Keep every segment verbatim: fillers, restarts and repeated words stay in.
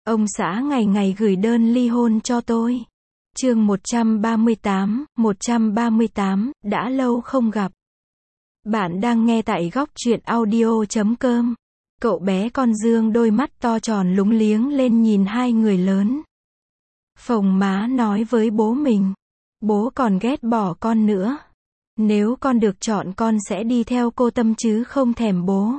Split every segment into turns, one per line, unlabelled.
Ông xã ngày ngày gửi đơn ly hôn cho tôi. Chương một trăm ba mươi tám, một trăm ba mươi tám, đã lâu không gặp. Bạn đang nghe tại góc truyện audio chấm com. Cậu bé con Dương đôi mắt to tròn lúng liếng lên nhìn hai người lớn. Phồng má nói với bố mình. Bố còn ghét bỏ con nữa. Nếu con được chọn con sẽ đi theo cô Tâm chứ không thèm bố.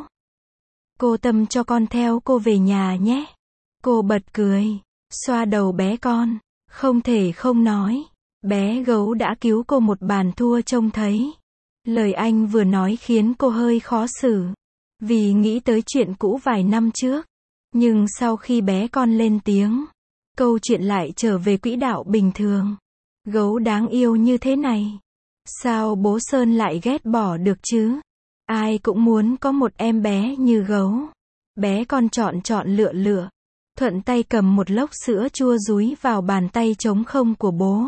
Cô Tâm cho con theo cô về nhà nhé. Cô bật cười, xoa đầu bé con. Không thể không nói. Bé gấu đã cứu cô một bàn thua trông thấy. Lời anh vừa nói khiến cô hơi khó xử. Vì nghĩ tới chuyện cũ vài năm trước. Nhưng sau khi bé con lên tiếng, câu chuyện lại trở về quỹ đạo bình thường. Gấu đáng yêu như thế này. Sao bố Sơn lại ghét bỏ được chứ? Ai cũng muốn có một em bé như gấu. Bé con chọn chọn lựa lựa. Thuận tay cầm một lốc sữa chua dúi vào bàn tay trống không của bố.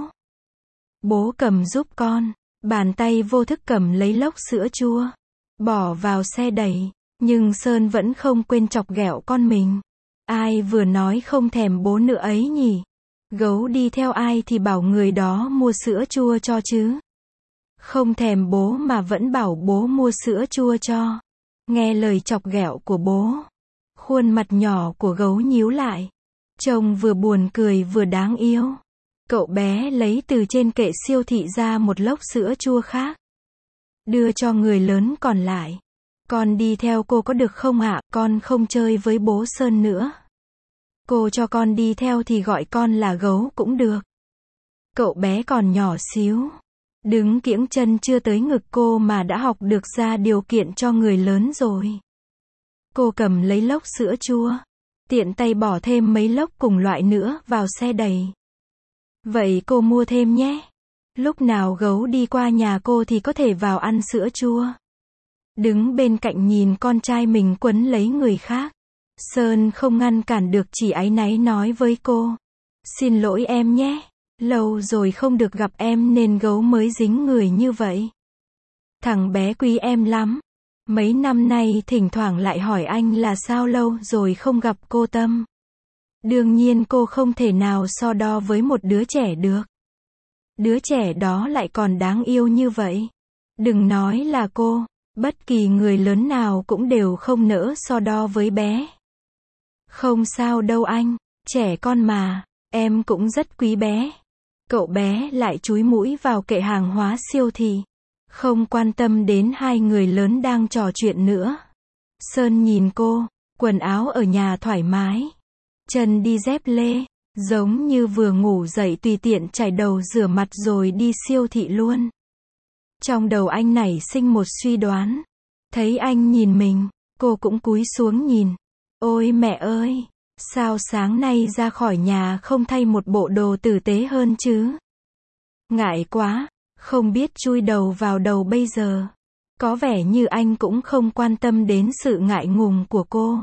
Bố cầm giúp con. Bàn tay vô thức cầm lấy lốc sữa chua. Bỏ vào xe đẩy. Nhưng Sơn vẫn không quên chọc ghẹo con mình. Ai vừa nói không thèm bố nữa ấy nhỉ? Gấu đi theo ai thì bảo người đó mua sữa chua cho chứ. Không thèm bố mà vẫn bảo bố mua sữa chua cho. Nghe lời chọc ghẹo của bố. Khuôn mặt nhỏ của gấu nhíu lại. Trông vừa buồn cười vừa đáng yêu. Cậu bé lấy từ trên kệ siêu thị ra một lốc sữa chua khác. Đưa cho người lớn còn lại. Con đi theo cô có được không ạ? Con không chơi với bố Sơn nữa. Cô cho con đi theo thì gọi con là gấu cũng được. Cậu bé còn nhỏ xíu. Đứng kiễng chân chưa tới ngực cô mà đã học được ra điều kiện cho người lớn rồi. Cô cầm lấy lốc sữa chua. Tiện tay bỏ thêm mấy lốc cùng loại nữa vào xe đầy. Vậy cô mua thêm nhé. Lúc nào gấu đi qua nhà cô thì có thể vào ăn sữa chua. Đứng bên cạnh nhìn con trai mình quấn lấy người khác. Sơn không ngăn cản được, chỉ áy náy nói với cô. Xin lỗi em nhé. Lâu rồi không được gặp em nên gấu mới dính người như vậy. Thằng bé quý em lắm. Mấy năm nay thỉnh thoảng lại hỏi anh là sao lâu rồi không gặp cô Tâm. Đương nhiên cô không thể nào so đo với một đứa trẻ được. Đứa trẻ đó lại còn đáng yêu như vậy. Đừng nói là cô, bất kỳ người lớn nào cũng đều không nỡ so đo với bé. Không sao đâu anh, trẻ con mà, em cũng rất quý bé. Cậu bé lại chúi mũi vào kệ hàng hóa siêu thị. Không quan tâm đến hai người lớn đang trò chuyện nữa. Sơn nhìn cô, quần áo ở nhà thoải mái. Chân đi dép lê, giống như vừa ngủ dậy tùy tiện chải đầu rửa mặt rồi đi siêu thị luôn. Trong đầu anh nảy sinh một suy đoán. Thấy anh nhìn mình, cô cũng cúi xuống nhìn. Ôi mẹ ơi, sao sáng nay ra khỏi nhà không thay một bộ đồ tử tế hơn chứ? Ngại quá. Không biết chui đầu vào đầu bây giờ. Có vẻ như anh cũng không quan tâm đến sự ngại ngùng của cô.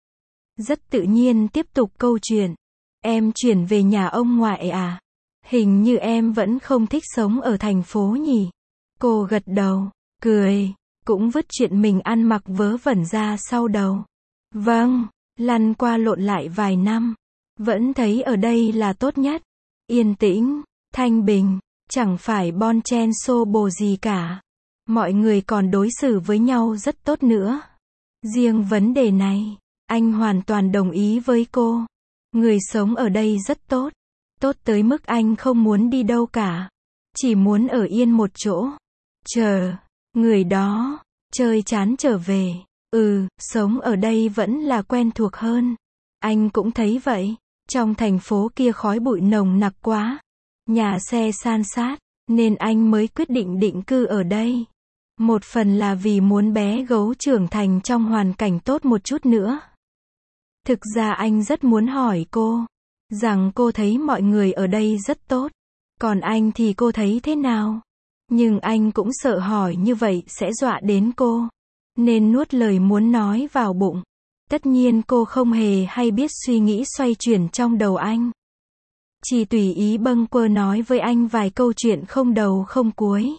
Rất tự nhiên tiếp tục câu chuyện. Em chuyển về nhà ông ngoại à? Hình như em vẫn không thích sống ở thành phố nhỉ? Cô gật đầu, cười, cũng vứt chuyện mình ăn mặc vớ vẩn ra sau đầu. Vâng, lăn qua lộn lại vài năm. Vẫn thấy ở đây là tốt nhất. Yên tĩnh, thanh bình. Chẳng phải bon chen xô bồ gì cả. Mọi người còn đối xử với nhau rất tốt nữa. Riêng vấn đề này, anh hoàn toàn đồng ý với cô. Người sống ở đây rất tốt. Tốt tới mức anh không muốn đi đâu cả. Chỉ muốn ở yên một chỗ. Chờ, người đó, chơi chán trở về. Ừ, sống ở đây vẫn là quen thuộc hơn. Anh cũng thấy vậy. Trong thành phố kia khói bụi nồng nặc quá. Nhà xe san sát, nên anh mới quyết định định cư ở đây. Một phần là vì muốn bé gấu trưởng thành trong hoàn cảnh tốt một chút nữa. Thực ra anh rất muốn hỏi cô, rằng cô thấy mọi người ở đây rất tốt. Còn anh thì cô thấy thế nào? Nhưng anh cũng sợ hỏi như vậy sẽ dọa đến cô. Nên nuốt lời muốn nói vào bụng. Tất nhiên cô không hề hay biết suy nghĩ xoay chuyển trong đầu anh. Chỉ tùy ý bâng quơ nói với anh vài câu chuyện không đầu không cuối.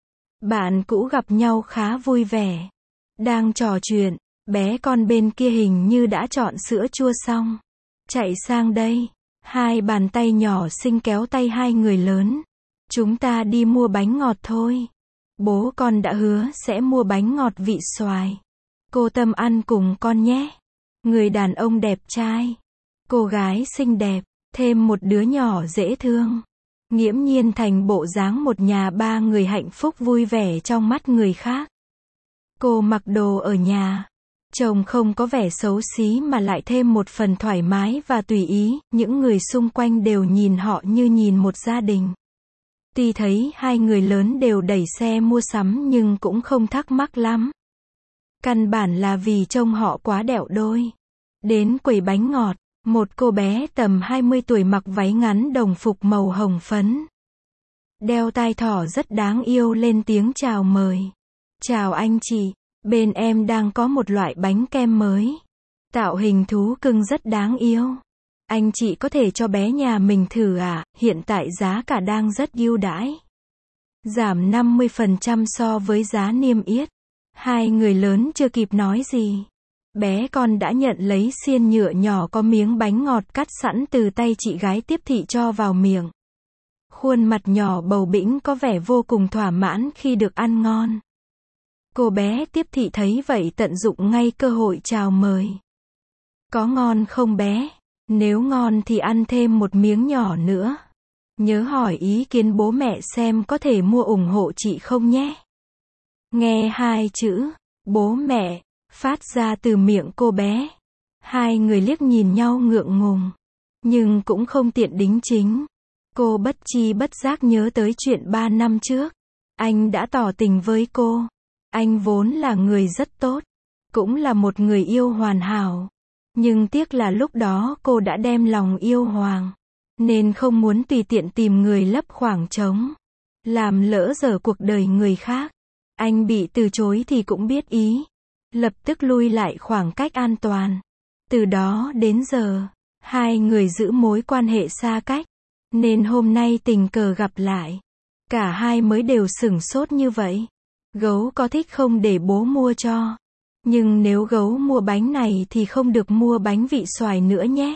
Bạn cũ gặp nhau khá vui vẻ. Đang trò chuyện, bé con bên kia hình như đã chọn sữa chua xong. Chạy sang đây. Hai bàn tay nhỏ xinh kéo tay hai người lớn. Chúng ta đi mua bánh ngọt thôi. Bố con đã hứa sẽ mua bánh ngọt vị xoài. Cô Tâm ăn cùng con nhé. Người đàn ông đẹp trai. Cô gái xinh đẹp. Thêm một đứa nhỏ dễ thương. Nghiễm nhiên thành bộ dáng một nhà ba người hạnh phúc vui vẻ trong mắt người khác. Cô mặc đồ ở nhà. Trông không có vẻ xấu xí mà lại thêm một phần thoải mái và tùy ý, những người xung quanh đều nhìn họ như nhìn một gia đình. Tuy thấy hai người lớn đều đẩy xe mua sắm nhưng cũng không thắc mắc lắm. Căn bản là vì trông họ quá đẹo đôi. Đến quầy bánh ngọt, một cô bé tầm hai mươi tuổi mặc váy ngắn đồng phục màu hồng phấn. Đeo tai thỏ rất đáng yêu lên tiếng chào mời. Chào anh chị, bên em đang có một loại bánh kem mới. Tạo hình thú cưng rất đáng yêu. Anh chị có thể cho bé nhà mình thử à, hiện tại giá cả đang rất ưu đãi. Giảm năm mươi phần trăm so với giá niêm yết. Hai người lớn chưa kịp nói gì. Bé con đã nhận lấy xiên nhựa nhỏ có miếng bánh ngọt cắt sẵn từ tay chị gái tiếp thị cho vào miệng. Khuôn mặt nhỏ bầu bĩnh có vẻ vô cùng thỏa mãn khi được ăn ngon. Cô bé tiếp thị thấy vậy tận dụng ngay cơ hội chào mời. Có ngon không bé? Nếu ngon thì ăn thêm một miếng nhỏ nữa. Nhớ hỏi ý kiến bố mẹ xem có thể mua ủng hộ chị không nhé. Nghe hai chữ, bố mẹ, phát ra từ miệng cô bé. Hai người liếc nhìn nhau ngượng ngùng. Nhưng cũng không tiện đính chính. Cô bất chi bất giác nhớ tới chuyện ba năm trước. Anh đã tỏ tình với cô. Anh vốn là người rất tốt. Cũng là một người yêu hoàn hảo. Nhưng tiếc là lúc đó cô đã đem lòng yêu Hoàng. Nên không muốn tùy tiện tìm người lấp khoảng trống. Làm lỡ dở cuộc đời người khác. Anh bị từ chối thì cũng biết ý. Lập tức lui lại khoảng cách an toàn. Từ đó đến giờ, hai người giữ mối quan hệ xa cách. Nên hôm nay tình cờ gặp lại. Cả hai mới đều sửng sốt như vậy. Gấu có thích không để bố mua cho. Nhưng nếu gấu mua bánh này thì không được mua bánh vị xoài nữa nhé.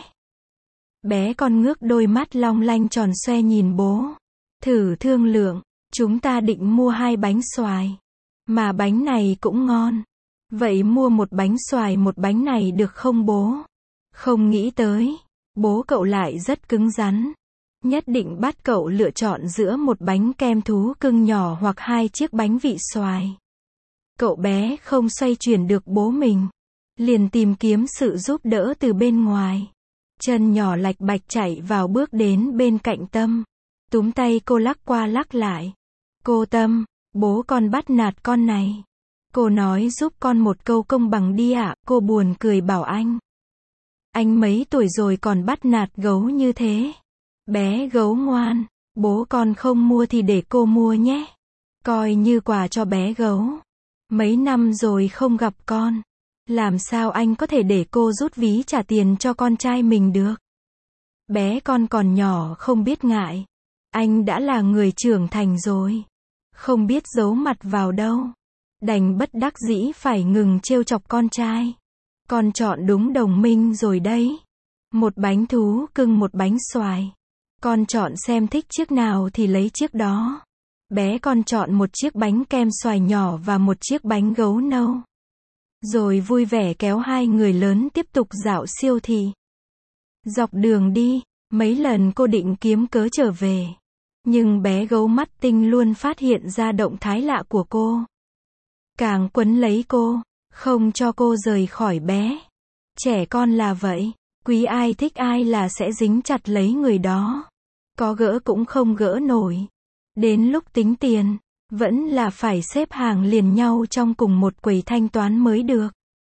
Bé con ngước đôi mắt long lanh tròn xoe nhìn bố. Thử thương lượng, chúng ta định mua hai bánh xoài. Mà bánh này cũng ngon. Vậy mua một bánh xoài một bánh này được không bố? Không nghĩ tới, bố cậu lại rất cứng rắn. Nhất định bắt cậu lựa chọn giữa một bánh kem thú cưng nhỏ hoặc hai chiếc bánh vị xoài. Cậu bé không xoay chuyển được bố mình. Liền tìm kiếm sự giúp đỡ từ bên ngoài. Chân nhỏ lạch bạch chạy vào bước đến bên cạnh Tâm. Túm tay cô lắc qua lắc lại. Cô Tâm, bố con bắt nạt con này. Cô nói giúp con một câu công bằng đi ạ, cô buồn cười bảo anh. Anh mấy tuổi rồi còn bắt nạt gấu như thế. Bé gấu ngoan, bố con không mua thì để cô mua nhé. Coi như quà cho bé gấu. Mấy năm rồi không gặp con. Làm sao anh có thể để cô rút ví trả tiền cho con trai mình được? Bé con còn nhỏ không biết ngại. Anh đã là người trưởng thành rồi. Không biết giấu mặt vào đâu. Đành bất đắc dĩ phải ngừng trêu chọc con trai. Con chọn đúng đồng minh rồi đấy. Một bánh thú cưng một bánh xoài. Con chọn xem thích chiếc nào thì lấy chiếc đó. Bé con chọn một chiếc bánh kem xoài nhỏ và một chiếc bánh gấu nâu. Rồi vui vẻ kéo hai người lớn tiếp tục dạo siêu thị. Dọc đường đi, mấy lần cô định kiếm cớ trở về. Nhưng bé gấu mắt tinh luôn phát hiện ra động thái lạ của cô. Càng quấn lấy cô, không cho cô rời khỏi bé. Trẻ con là vậy, quý ai thích ai là sẽ dính chặt lấy người đó. Có gỡ cũng không gỡ nổi. Đến lúc tính tiền, vẫn là phải xếp hàng liền nhau trong cùng một quầy thanh toán mới được.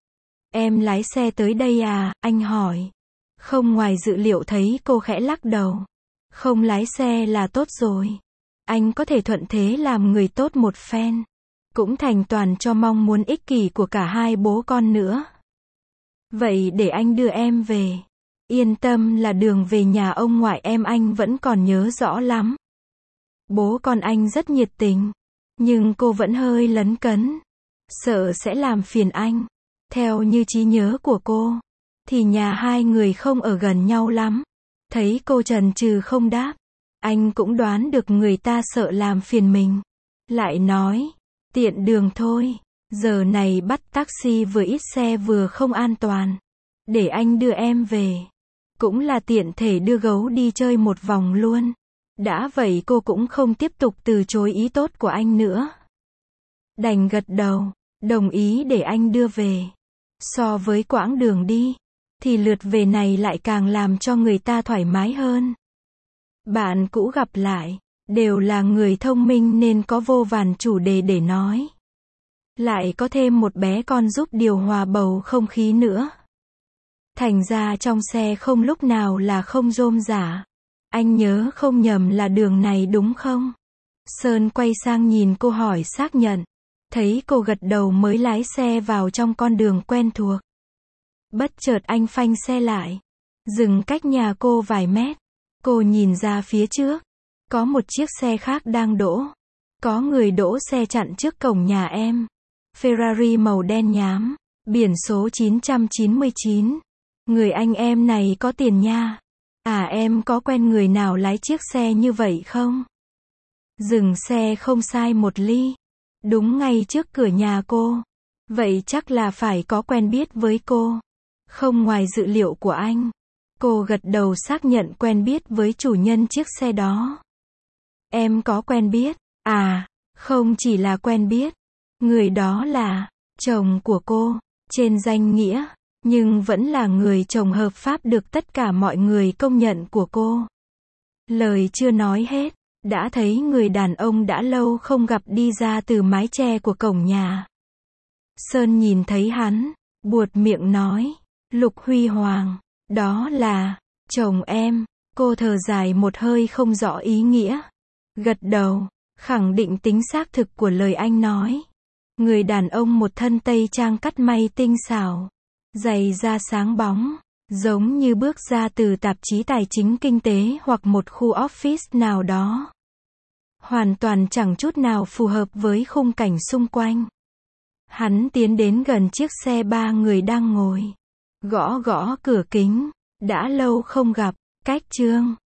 Em lái xe tới đây à, anh hỏi. Không, ngoài dự liệu thấy cô khẽ lắc đầu. Không lái xe là tốt rồi. Anh có thể thuận thế làm người tốt một phen. Cũng thành toàn cho mong muốn ích kỷ của cả hai bố con nữa. Vậy để anh đưa em về. Yên tâm là đường về nhà ông ngoại em anh vẫn còn nhớ rõ lắm. Bố con anh rất nhiệt tình. Nhưng cô vẫn hơi lấn cấn. Sợ sẽ làm phiền anh. Theo như trí nhớ của cô, thì nhà hai người không ở gần nhau lắm. Thấy cô chần chừ không đáp, anh cũng đoán được người ta sợ làm phiền mình. Lại nói, tiện đường thôi, giờ này bắt taxi vừa ít xe vừa không an toàn. Để anh đưa em về. Cũng là tiện thể đưa gấu đi chơi một vòng luôn. Đã vậy cô cũng không tiếp tục từ chối ý tốt của anh nữa. Đành gật đầu, đồng ý để anh đưa về. So với quãng đường đi, thì lượt về này lại càng làm cho người ta thoải mái hơn. Bạn cũ gặp lại, đều là người thông minh nên có vô vàn chủ đề để nói. Lại có thêm một bé con giúp điều hòa bầu không khí nữa. Thành ra trong xe không lúc nào là không rôm rả. Anh nhớ không nhầm là đường này đúng không? Sơn quay sang nhìn cô hỏi xác nhận. Thấy cô gật đầu mới lái xe vào trong con đường quen thuộc. Bất chợt anh phanh xe lại. Dừng cách nhà cô vài mét. Cô nhìn ra phía trước. Có một chiếc xe khác đang đỗ. Có người đỗ xe chặn trước cổng nhà em. Ferrari màu đen nhám. Biển số chín trăm chín mươi chín. Người anh em này có tiền nha. À em có quen người nào lái chiếc xe như vậy không? Dừng xe không sai một ly. Đúng ngay trước cửa nhà cô. Vậy chắc là phải có quen biết với cô. Không ngoài dự liệu của anh. Cô gật đầu xác nhận quen biết với chủ nhân chiếc xe đó. Em có quen biết. À, không chỉ là quen biết. Người đó là chồng của cô. Trên danh nghĩa. Nhưng vẫn là người chồng hợp pháp được tất cả mọi người công nhận của cô. Lời chưa nói hết. Đã thấy người đàn ông đã lâu không gặp đi ra từ mái che của cổng nhà. Sơn nhìn thấy hắn, buột miệng nói, Lục Huy Hoàng, đó là chồng em. Cô thở dài một hơi không rõ ý nghĩa. Gật đầu, khẳng định tính xác thực của lời anh nói. Người đàn ông một thân tây trang cắt may tinh xảo, giày da sáng bóng, giống như bước ra từ tạp chí tài chính kinh tế hoặc một khu office nào đó. Hoàn toàn chẳng chút nào phù hợp với khung cảnh xung quanh. Hắn tiến đến gần chiếc xe ba người đang ngồi. Gõ gõ cửa kính. Đã lâu không gặp. Cách Trương.